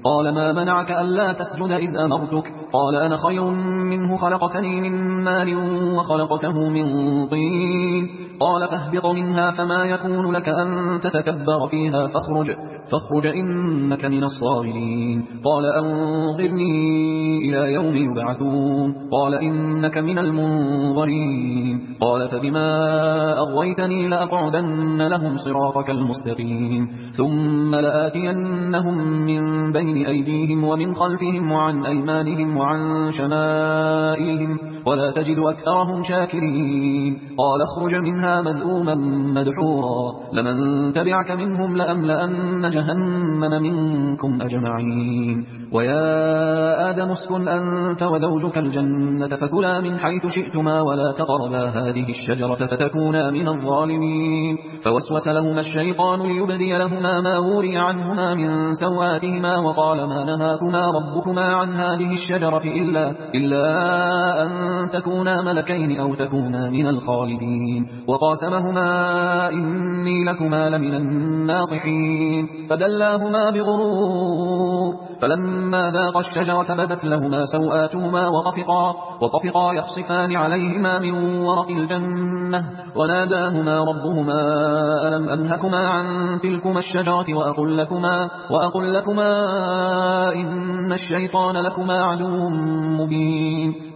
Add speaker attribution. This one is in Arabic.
Speaker 1: قال ما منعك ألا تسجد إذ أمرتك؟ قال أنا خير منه، خلقتني من نار وخلقته من طين. قال فاهبط منها فما يكون لك أن تتكبر فيها فاخرج إنك من الصاغرين. قال أنظرني إلى يوم يبعثون. قال إنك من المنظرين. قال فبما أغويتني لأقعدن لهم صراطك المستقيم ثم لآتينهم من بين أيديهم ومن خلفهم وعن أيمانهم وعن شمائلهم ولا تجد أكثرهم شاكرين. قال اخرج منها مذءوما مدحورا لمن تبعك منهم لأملأن جهنم منكم أجمعين. ويا آدم اسكن أنت وزوجك الجنة فكلا من حيث شئتما ولا تقربا هذه الشجرة فتكونا من الظالمين. فوسوس لهما الشيطان ليبدي لهما ما وري عنهما من سوآتهما وقال ما نهاكما ربكما عن هذه الشجرة إلا أن تكونا ملكين أو تكونا من الخالدين. وقاسمهما إني لكما لمن الناصحين فدلاهما بغرور فلما ذاقا الشجرة بدت لهما سوآتهما وطفقا يخصفان عليهما من ورق الجنة وناداهما ربهما ألم أنهكما عن تلكما الشجرة وأقل لكما إن الشيطان لكما عدو مبين.